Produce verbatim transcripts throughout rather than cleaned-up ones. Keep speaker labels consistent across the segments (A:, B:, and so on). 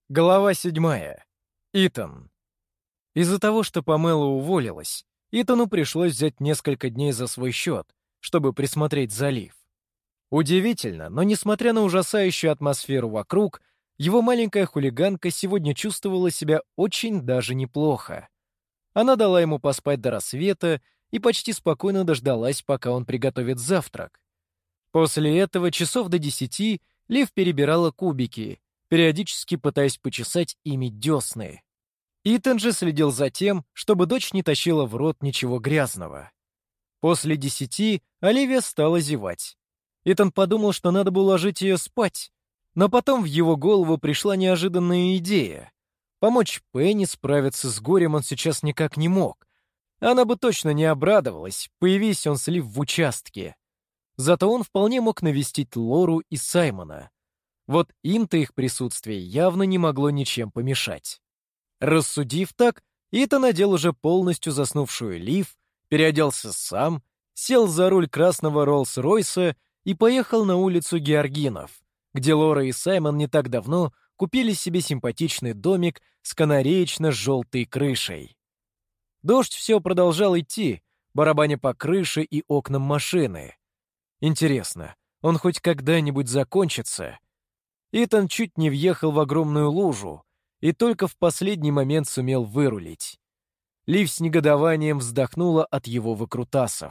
A: Глава седьмая. Итан. Из-за того, что Памела уволилась, Итану пришлось взять несколько дней за свой счет, чтобы присмотреть за Лив. Удивительно, но несмотря на ужасающую атмосферу вокруг, его маленькая хулиганка сегодня чувствовала себя очень даже неплохо. Она дала ему поспать до рассвета и почти спокойно дождалась, пока он приготовит завтрак. После этого часов до десяти Лив перебирала кубики, периодически пытаясь почесать ими десны. Итан же следил за тем, чтобы дочь не тащила в рот ничего грязного. После десяти Оливия стала зевать. Итан подумал, что надо бы уложить ее спать, но потом в его голову пришла неожиданная идея. Помочь Пенни справиться с горем он сейчас никак не мог. Она бы точно не обрадовалась, появись он с Лив в участке. Зато он вполне мог навестить Лору и Саймона. Вот им-то их присутствие явно не могло ничем помешать. Рассудив так, Итан надел уже полностью заснувшую Лив, переоделся сам, сел за руль красного Роллс-Ройса и поехал на улицу Георгинов, где Лора и Саймон не так давно купили себе симпатичный домик с канареечно-желтой крышей. Дождь все продолжал идти, барабаня по крыше и окнам машины. Интересно, он хоть когда-нибудь закончится? Итан чуть не въехал в огромную лужу и только в последний момент сумел вырулить. Лив с негодованием вздохнула от его выкрутасов.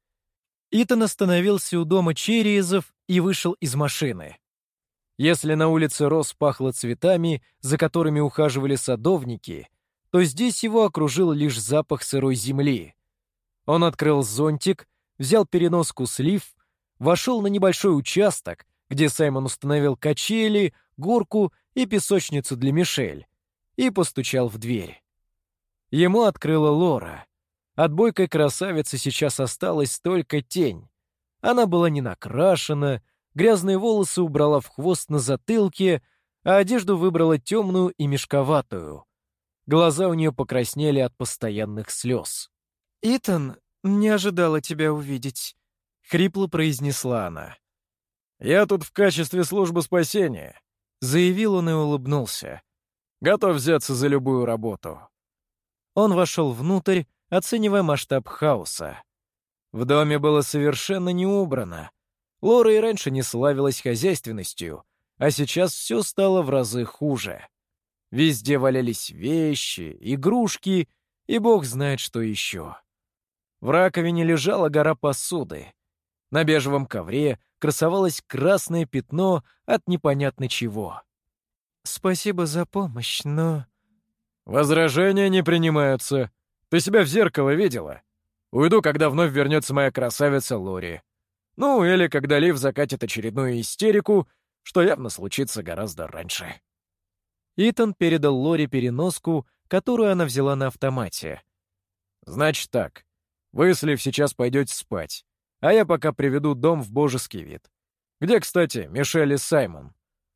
A: Итан остановился у дома Черриезов и вышел из машины. Если на улице Росс пахло цветами, за которыми ухаживали садовники, то здесь его окружил лишь запах сырой земли. Он открыл зонтик, взял переноску с Лив, вошел на небольшой участок, где Саймон установил качели, горку и песочницу для Мишель, и постучал в дверь. Ему открыла Лора. От бойкой красавицы сейчас осталась только тень. Она была не накрашена, грязные волосы убрала в хвост на затылке, а одежду выбрала темную и мешковатую. Глаза у нее покраснели от постоянных слез. «Итан, не ожидала тебя увидеть», — хрипло произнесла она.
B: «Я тут в качестве службы спасения»,
A: — заявил он и улыбнулся.
B: «Готов взяться за любую работу».
A: Он вошел внутрь, оценивая масштаб хаоса. В доме было совершенно не убрано. Лора и раньше не славилась хозяйственностью, а сейчас все стало в разы хуже. Везде валялись вещи, игрушки и бог знает что еще. В раковине лежала гора посуды. На бежевом ковре красовалось красное пятно от непонятно чего. «Спасибо за помощь, но...»
B: «Возражения не принимаются. Ты себя в зеркало видела? Уйду, когда вновь вернется моя красавица Лори. Ну, или когда Лив закатит очередную истерику, что явно случится гораздо раньше».
A: Итан передал Лори переноску, которую она взяла на автомате.
B: «Значит так, вы с Лив сейчас пойдете спать, а я пока приведу дом в божеский вид. Где, кстати, Мишель и Саймон?»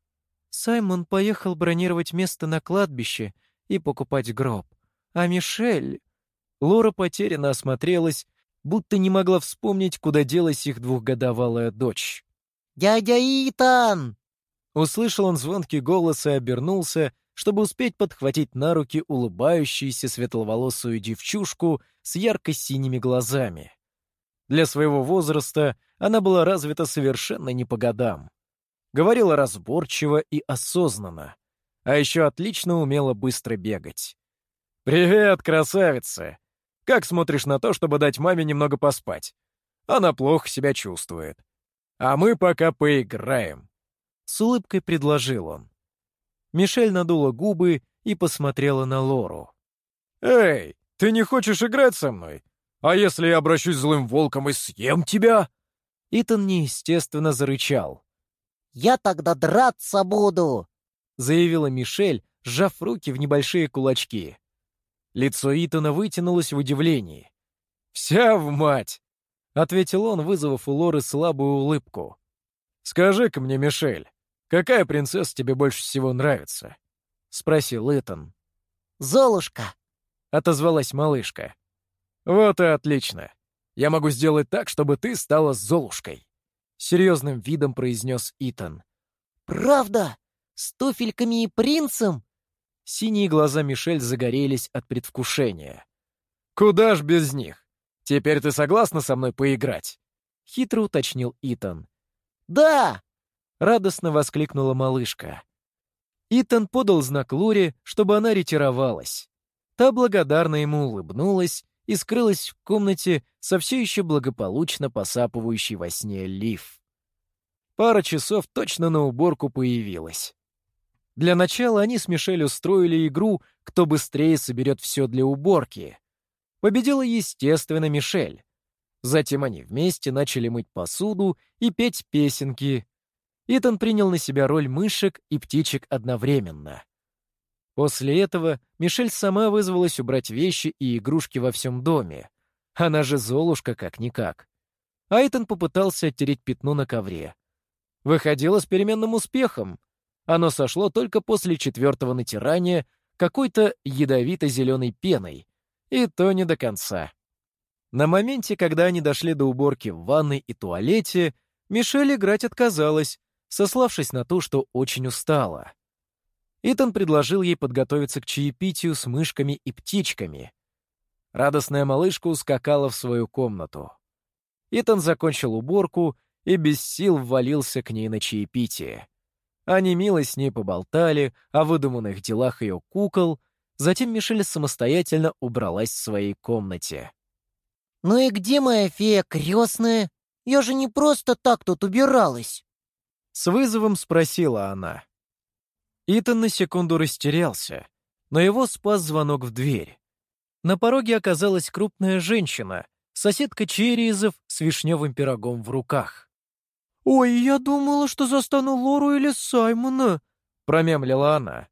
A: Саймон поехал бронировать место на кладбище и покупать гроб. А Мишель... Лора потерянно осмотрелась, будто не могла вспомнить, куда делась их двухгодовалая дочь.
C: «Дядя Итан!»
A: Услышал он звонкий голос и обернулся, чтобы успеть подхватить на руки улыбающуюся светловолосую девчушку с ярко-синими глазами. Для своего возраста она была развита совершенно не по годам. Говорила разборчиво и осознанно, а еще отлично умела быстро бегать.
B: «Привет, красавица! Как смотришь на то, чтобы дать маме немного поспать? Она плохо себя чувствует. А мы пока поиграем».
A: С улыбкой предложил он. Мишель надула губы и посмотрела на Лору.
B: «Эй, ты не хочешь играть со мной? А если я обращусь злым волком и съем тебя?»
A: Итан неестественно зарычал.
C: «Я тогда драться буду!»
A: — заявила Мишель, сжав руки в небольшие кулачки. Лицо Итана вытянулось в удивлении.
B: «Вся в мать!»
A: — ответил он, вызвав у Лоры слабую улыбку.
B: «Скажи-ка мне, Мишель, какая принцесса тебе больше всего нравится?»
A: — спросил Итан.
C: «Золушка!»
A: — отозвалась малышка.
B: «Вот и отлично. Я могу сделать так, чтобы ты стала Золушкой»,
A: — серьезным видом произнес Итан.
C: «Правда? С туфельками и принцем?»
A: Синие глаза Мишель загорелись от предвкушения.
B: «Куда ж без них? Теперь ты согласна со мной поиграть?»
A: — хитро уточнил Итан.
C: Да!
A: Радостно воскликнула малышка. Итан подал знак Лоре, чтобы она ретировалась. Та благодарно ему улыбнулась и скрылась в комнате со все еще благополучно посапывающей во сне Лив. Пара часов точно на уборку появилась. Для начала они с Мишель устроили игру «Кто быстрее соберет все для уборки». Победила, естественно, Мишель. Затем они вместе начали мыть посуду и петь песенки. Итан принял на себя роль мышек и птичек одновременно. После этого Мишель сама вызвалась убрать вещи и игрушки во всем доме. Она же Золушка как-никак. А Итан попытался оттереть пятно на ковре. Выходило с переменным успехом. Оно сошло только после четвертого натирания какой-то ядовито-зеленой пеной. И то не до конца. На моменте, когда они дошли до уборки в ванной и туалете, Мишель играть отказалась, сославшись на то, что очень устала. Итан предложил ей подготовиться к чаепитию с мышками и птичками. Радостная малышка ускакала в свою комнату. Итан закончил уборку и без сил ввалился к ней на чаепитие. Они мило с ней поболтали о выдуманных делах ее кукол, затем Мишель самостоятельно убралась в своей комнате.
C: Ну и где моя фея крестная? Я же не просто так тут убиралась.
A: С вызовом спросила она. Итан на секунду растерялся, но его спас звонок в дверь. На пороге оказалась крупная женщина, соседка Черриезов с вишневым пирогом в руках. «Ой, я думала, что застану Лору или Саймона», — промямлила она.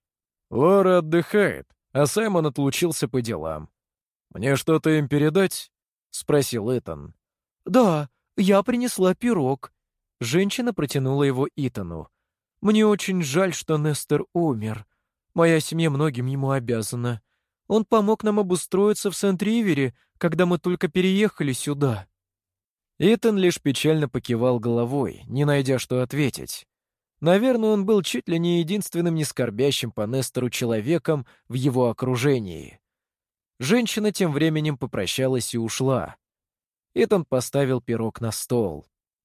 B: «Лора отдыхает, а Саймон отлучился по делам. Мне что-то им передать?» — спросил Итан.
A: «Да, я принесла пирог». Женщина протянула его Итану. «Мне очень жаль, что Нестер умер. Моя семья многим ему обязана. Он помог нам обустроиться в Сент-Ривере, когда мы только переехали сюда». Итан лишь печально покивал головой, не найдя что ответить. Наверное, он был чуть ли не единственным нескорбящим по Нестору человеком в его окружении. Женщина тем временем попрощалась и ушла. Итан поставил пирог на стол.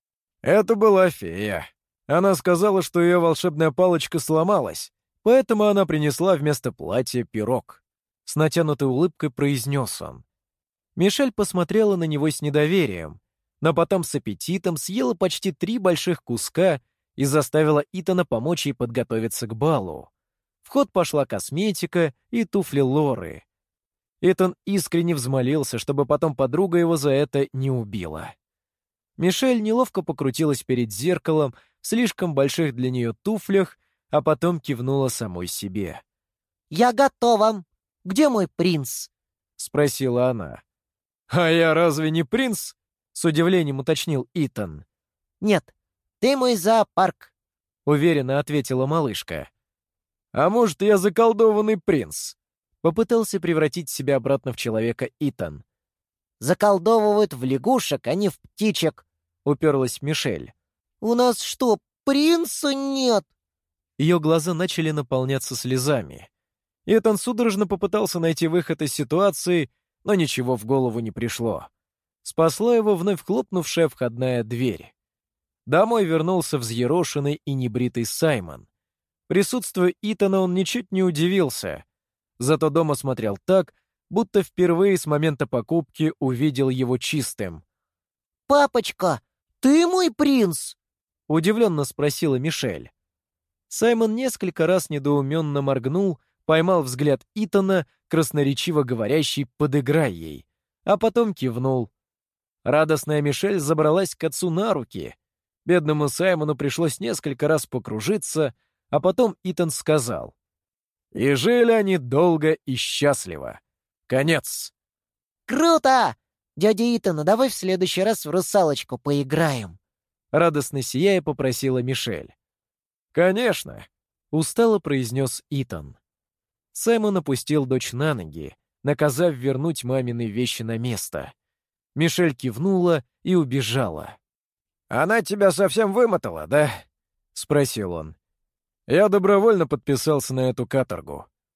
B: «Это была фея. Она сказала, что ее волшебная палочка сломалась, поэтому она принесла вместо платья пирог».
A: С натянутой улыбкой произнес он. Мишель посмотрела на него с недоверием, но потом с аппетитом съела почти три больших куска и заставила Итана помочь ей подготовиться к балу. В ход пошла косметика и туфли Лоры. Итан искренне взмолился, чтобы потом подруга его за это не убила. Мишель неловко покрутилась перед зеркалом в слишком больших для нее туфлях, а потом кивнула самой себе.
C: Я готова. Где мой принц?
A: — спросила она. «А я разве не принц?» — с удивлением уточнил Итан.
C: Нет, ты мой зоопарк.
A: — уверенно ответила малышка.
B: «А может, я заколдованный принц?»
A: — попытался превратить себя обратно в человека Итан.
C: Заколдовывают в лягушек, а не в птичек.
A: — уперлась Мишель.
C: У нас что, принца нет?
A: Ее глаза начали наполняться слезами. Итан судорожно попытался найти выход из ситуации, но ничего в голову не пришло. Спасла его вновь хлопнувшая входная дверь. Домой вернулся взъерошенный и небритый Саймон. Присутствию Итана он ничуть не удивился. Зато дома смотрел так, будто впервые с момента покупки увидел его чистым.
C: «Папочка, ты мой принц?»
A: — удивленно спросила Мишель. Саймон несколько раз недоуменно моргнул, поймал взгляд Итана, красноречиво говорящий «подыграй ей», а потом кивнул. Радостная Мишель забралась к отцу на руки. Бедному Саймону пришлось несколько раз покружиться, а потом Итан сказал. И жили они долго и счастливо. Конец.
C: «Круто! Дядя Итан, давай в следующий раз в русалочку поиграем!»
A: Радостно сияя попросила Мишель. «Конечно!» — устало произнес Итан. Саймон опустил дочь на ноги, наказав вернуть мамины вещи на место. Мишель кивнула и убежала.
B: «Она тебя совсем вымотала, да?» — спросил он. «Я добровольно подписался на эту каторгу.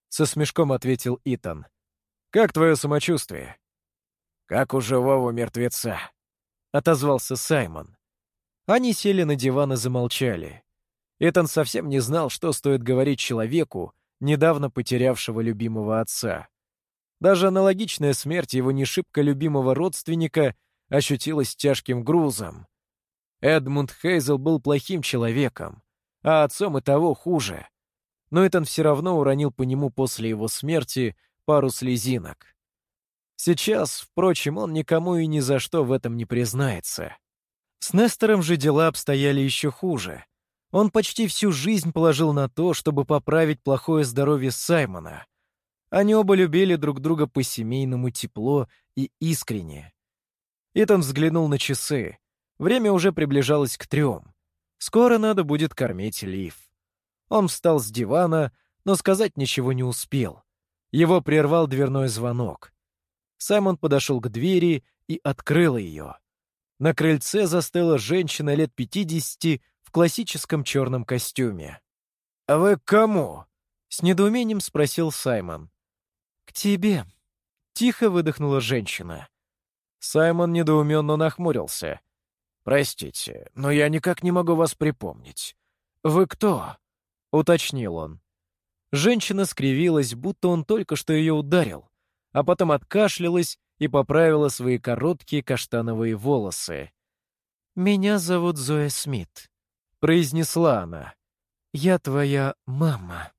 A: — со смешком ответил Итан.
B: «Как твое самочувствие?»
A: «Как у живого мертвеца», — отозвался Саймон. Они сели на диван и замолчали. Итан совсем не знал, что стоит говорить человеку, недавно потерявшего любимого отца. Даже аналогичная смерть его не шибко любимого родственника ощутилась тяжким грузом. Эдмунд Хейзел был плохим человеком, а отцом и того хуже. Но Итан все равно уронил по нему после его смерти пару слезинок. Сейчас, впрочем, он никому и ни за что в этом не признается. С Нестором же дела обстояли еще хуже. Он почти всю жизнь положил на то, чтобы поправить плохое здоровье Саймона. Они оба любили друг друга по-семейному тепло и искренне. Итан взглянул на часы. Время уже приближалось к трем. Скоро надо будет кормить Лив. Он встал с дивана, но сказать ничего не успел. Его прервал дверной звонок. Саймон подошел к двери и открыл ее. На крыльце застыла женщина лет пятидесяти в классическом черном костюме. «А вы к кому?» — с недоумением спросил Саймон. «К тебе», — тихо выдохнула женщина. Саймон недоуменно нахмурился. «Простите, но я никак не могу вас припомнить. Вы кто?» — уточнил он. Женщина скривилась, будто он только что ее ударил, а потом откашлялась и поправила свои короткие каштановые волосы. «Меня зовут Зоя Смит», — произнесла она. «Я твоя мама».